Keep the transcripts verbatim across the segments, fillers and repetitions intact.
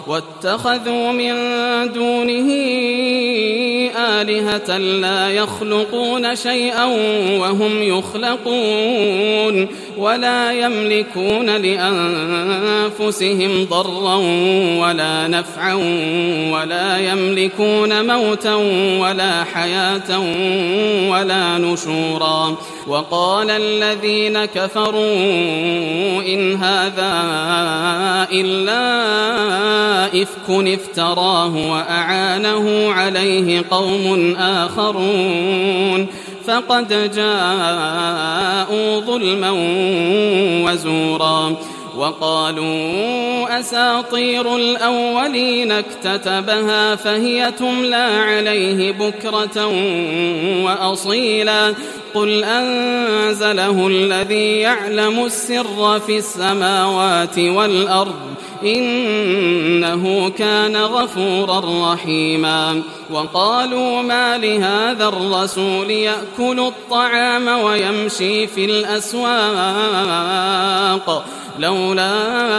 واتخذوا من دونه آلهة لا يخلقون شيئا وهم يخلقون ولا يملكون لأنفسهم ضرا ولا نفعا ولا يملكون موتا ولا حياة ولا نشورا. وقال الذين كفروا إن هذا إلا إفك افتراه وأعانه عليه قوم آخرون فقد جاءوا ظلما وزورا. وقالوا أساطير الأولين اكتتبها فهي تملى عليه بكرة وأصيلا. قل أنزله الذي يعلم السر في السماوات والأرض إنه كان غفورا رحيما. وقالوا ما لهذا الرسول يأكل الطعام ويمشي في الأسواق لولا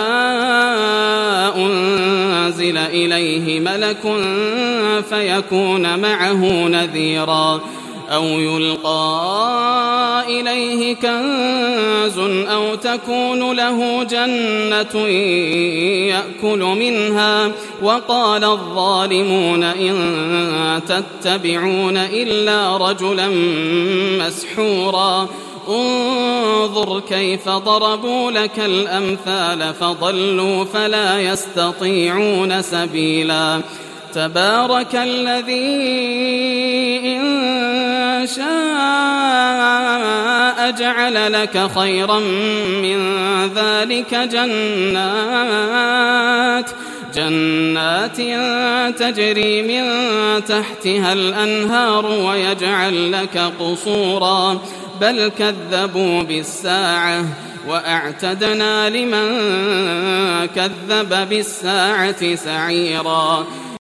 أنزل إليه ملك فيكون معه نذيرا أو يلقى إليه كنز أو تكون له جنة يأكل منها. وقال الظالمون إن تتبعون إلا رجلا مسحورا. انظر كيف ضربوا لك الأمثال فضلوا فلا يستطيعون سبيلا. تبارك الذي إن شاء جعل لك خيرا من ذلك جنات جنات تجري من تحتها الأنهار ويجعل لك قصورا بل كذبوا بالساعة وأعتدنا لمن كذب بالساعة سعيرا.